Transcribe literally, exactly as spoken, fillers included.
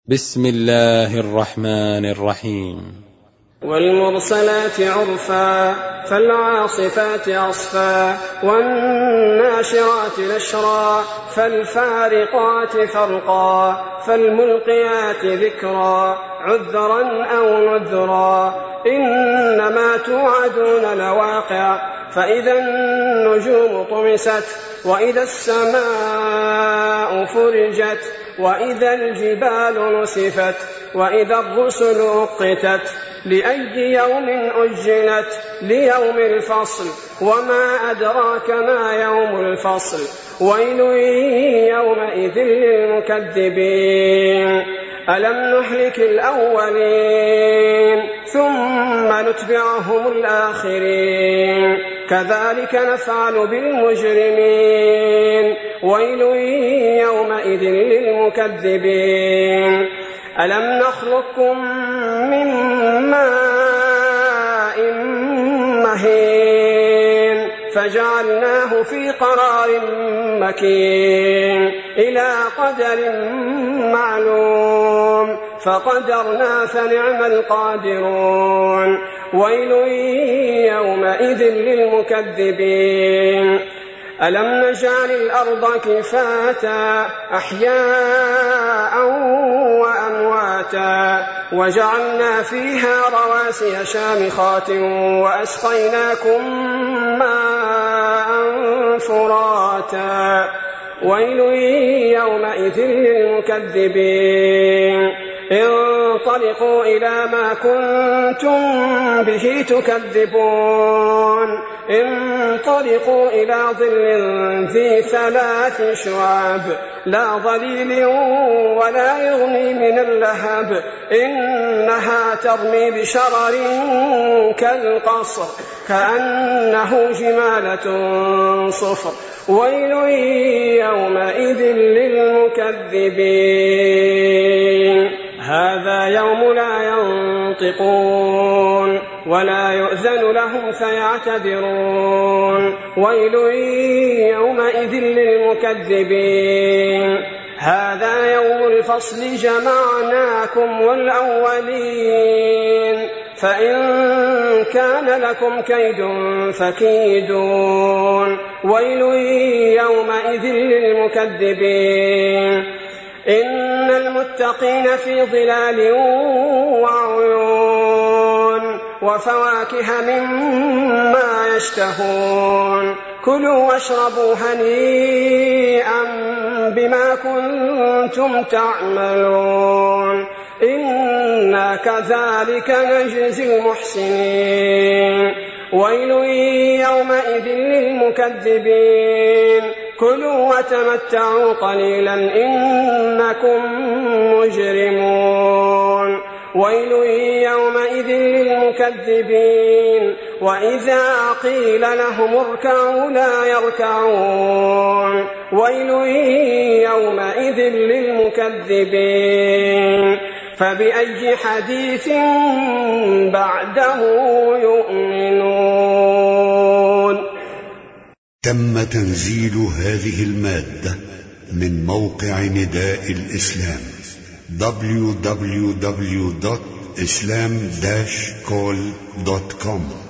بسم الله الرحمن الرحيم. والمرسلات عرفا فالعاصفات عصفا والناشرات نشرا فالفارقات فرقا فالملقيات ذكرا عذرا أو نذرا إنما توعدون لواقع فإذا النجوم طمست وإذا السماء فرجت وإذا الجبال نسفت وإذا الرسل أقتت لأي يوم أجلت ليوم الفصل وما أدراك ما يوم الفصل ويل يومئذ للمكذبين ألم نهلك الأولين ثم نتبعهم الآخرين كذلك نفعل بالمجرمين ويل يومئذ للمكذبين ألم نخلقكم من ماء مهين فجعلناه في قرار مكين إلى قدر معلوم فقدرنا فنعم القادرون ويل يومئذ للمكذبين ألم نجعل الأرض كفاتا أحياء وأمواتا وجعلنا فيها رواسي شامخات وأسقيناكم ماء فراتا ويل يومئذ للمكذبين انطلقوا إلى ما كنتم به تكذبون انطلقوا إلى ظل ذي ثلاث شعاب لا ظليل ولا يغني من اللهب إنها ترمي بشرر كالقصر كأنه جمالة صفر ويل يومئذ للمكذبين هذا يوم لا ينطقون ولا يؤذن لهم فيعتذرون ويل يومئذ للمكذبين هذا يوم الفصل جمعناكم والأولين فإن كان لكم كيد فكيدون ويل يومئذ للمكذبين إن المتقين في ظلال وعيون وفواكه مما يشتهون كلوا واشربوا هنيئا بما كنتم تعملون إنا كذلك نجزي المحسنين ويل يومئذ للمكذبين كلوا وتمتعوا قليلا إنكم مجرمون ويل يومئذ للمكذبين وإذا قيل لهم اركعوا لا يركعون ويل يومئذ للمكذبين فبأي حديث بعده يؤمنون. تم تنزيل هذه المادة من موقع نداء الإسلام دبليو دبليو دبليو دوت إسلام داش كول دوت كوم.